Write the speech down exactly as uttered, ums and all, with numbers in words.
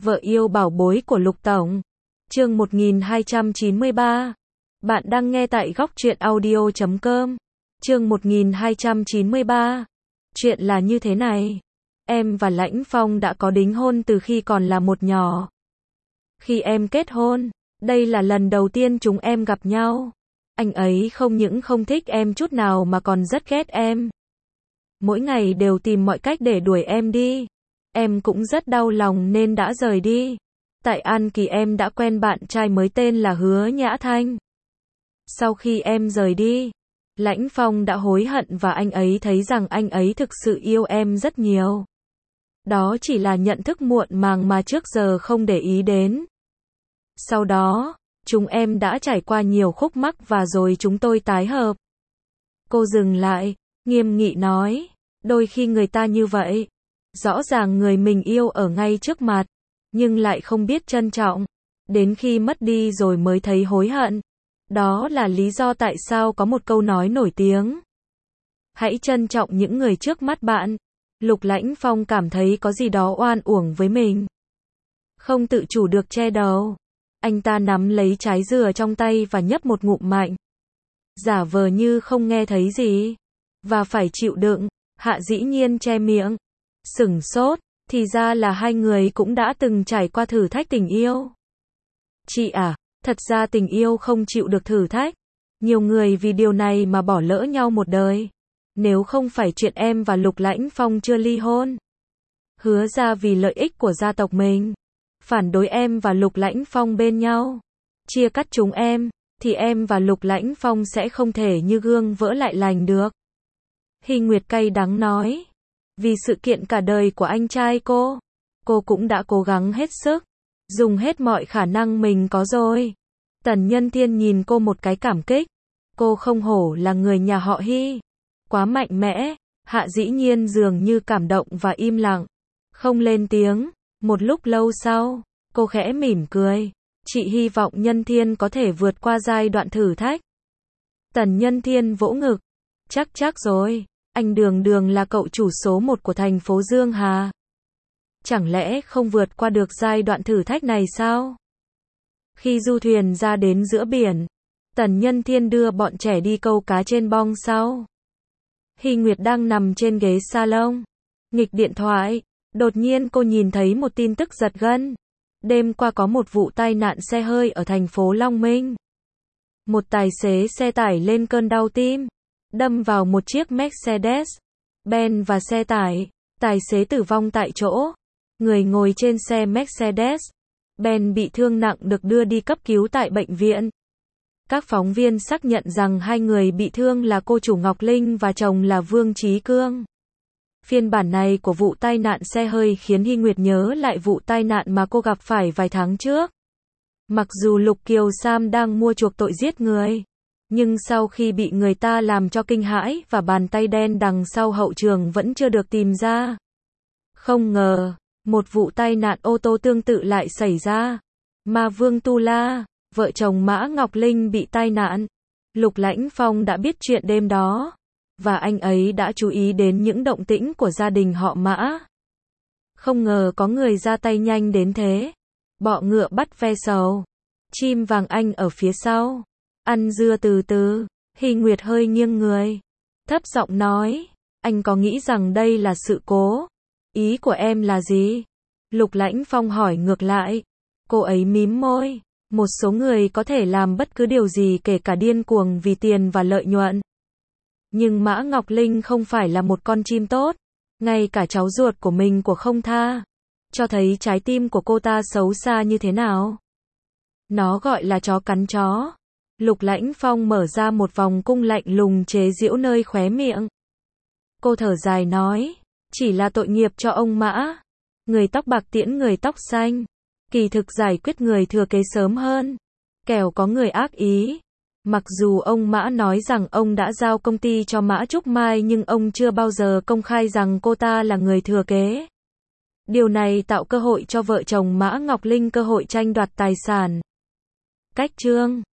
Vợ yêu bảo bối của Lục Tổng. Chương một nghìn hai trăm chín mươi ba. Bạn đang nghe tại góc truyện audio chấm com. Chương một nghìn hai trăm chín mươi ba. Chuyện là như thế này. Em và Lãnh Phong đã có đính hôn từ khi còn là một nhỏ. Khi em kết hôn, đây là lần đầu tiên chúng em gặp nhau. Anh ấy không những không thích em chút nào mà còn rất ghét em. Mỗi ngày đều tìm mọi cách để đuổi em đi. Em cũng rất đau lòng nên đã rời đi. Tại An Kỳ em đã quen bạn trai mới tên là Hứa Nhã Thanh. Sau khi em rời đi, Lãnh Phong đã hối hận và anh ấy thấy rằng anh ấy thực sự yêu em rất nhiều. Đó chỉ là nhận thức muộn màng mà trước giờ không để ý đến. Sau đó, chúng em đã trải qua nhiều khúc mắc và rồi chúng tôi tái hợp. Cô dừng lại, nghiêm nghị nói, đôi khi người ta như vậy. Rõ ràng người mình yêu ở ngay trước mặt, nhưng lại không biết trân trọng. Đến khi mất đi rồi mới thấy hối hận. Đó là lý do tại sao có một câu nói nổi tiếng. Hãy trân trọng những người trước mắt bạn. Lục Lãnh Phong cảm thấy có gì đó oan uổng với mình. Không tự chủ được che đầu. Anh ta nắm lấy trái dừa trong tay và nhấp một ngụm mạnh. Giả vờ như không nghe thấy gì. Và phải chịu đựng. Hạ dĩ nhiên che miệng. Sửng sốt, thì ra là hai người cũng đã từng trải qua thử thách tình yêu. Chị à, thật ra tình yêu không chịu được thử thách. Nhiều người vì điều này mà bỏ lỡ nhau một đời. Nếu không phải chuyện em và Lục Lãnh Phong chưa ly hôn. Hứa ra vì lợi ích của gia tộc mình. Phản đối em và Lục Lãnh Phong bên nhau. Chia cắt chúng em, thì em và Lục Lãnh Phong sẽ không thể như gương vỡ lại lành được. Hy Nguyệt cay đắng nói. Vì sự kiện cả đời của anh trai cô, cô cũng đã cố gắng hết sức, dùng hết mọi khả năng mình có rồi. Tần Nhân Thiên nhìn cô một cái cảm kích. Cô không hổ là người nhà họ Hy. Quá mạnh mẽ. Hạ dĩ nhiên dường như cảm động và im lặng. Không lên tiếng. Một lúc lâu sau, cô khẽ mỉm cười. Chị hy vọng Nhân Thiên có thể vượt qua giai đoạn thử thách. Tần Nhân Thiên vỗ ngực. Chắc chắc rồi. Anh Đường Đường là cậu chủ số một của thành phố Dương Hà. Chẳng lẽ không vượt qua được giai đoạn thử thách này sao? Khi du thuyền ra đến giữa biển, Tần Nhân Thiên đưa bọn trẻ đi câu cá trên bong sau. Hy Nguyệt đang nằm trên ghế salon, nghịch điện thoại. Đột nhiên cô nhìn thấy một tin tức giật gân. Đêm qua có một vụ tai nạn xe hơi ở thành phố Long Minh. Một tài xế xe tải lên cơn đau tim, đâm vào một chiếc Mercedes-Benz và xe tải. Tài xế tử vong tại chỗ. Người ngồi trên xe Mercedes-Benz bị thương nặng được đưa đi cấp cứu tại bệnh viện. Các phóng viên xác nhận rằng hai người bị thương là cô chủ Ngọc Linh và chồng là Vương Chí Cương. Phiên bản này của vụ tai nạn xe hơi khiến Hy Nguyệt nhớ lại vụ tai nạn mà cô gặp phải vài tháng trước. Mặc dù Lục Kiều Sam đang mua chuộc tội giết người, nhưng sau khi bị người ta làm cho kinh hãi và bàn tay đen đằng sau hậu trường vẫn chưa được tìm ra. Không ngờ, một vụ tai nạn ô tô tương tự lại xảy ra. Mà Vương Tu La, vợ chồng Mã Ngọc Linh bị tai nạn. Lục Lãnh Phong đã biết chuyện đêm đó. Và anh ấy đã chú ý đến những động tĩnh của gia đình họ Mã. Không ngờ có người ra tay nhanh đến thế. Bọ ngựa bắt ve sầu. Chim vàng anh ở phía sau. Ăn dưa từ từ. Hy Nguyệt hơi nghiêng người. Thấp giọng nói. Anh có nghĩ rằng đây là sự cố? Ý của em là gì? Lục Lãnh Phong hỏi ngược lại. Cô ấy mím môi. Một số người có thể làm bất cứ điều gì kể cả điên cuồng vì tiền và lợi nhuận. Nhưng Mã Ngọc Linh không phải là một con chim tốt. Ngay cả cháu ruột của mình của không tha. Cho thấy trái tim của cô ta xấu xa như thế nào. Nó gọi là chó cắn chó. Lục Lãnh Phong mở ra một vòng cung lạnh lùng chế giễu nơi khóe miệng. Cô thở dài nói. Chỉ là tội nghiệp cho ông Mã. Người tóc bạc tiễn người tóc xanh. Kỳ thực giải quyết người thừa kế sớm hơn. Kẻo có người ác ý. Mặc dù ông Mã nói rằng ông đã giao công ty cho Mã Trúc Mai nhưng ông chưa bao giờ công khai rằng cô ta là người thừa kế. Điều này tạo cơ hội cho vợ chồng Mã Ngọc Linh cơ hội tranh đoạt tài sản. Cách chương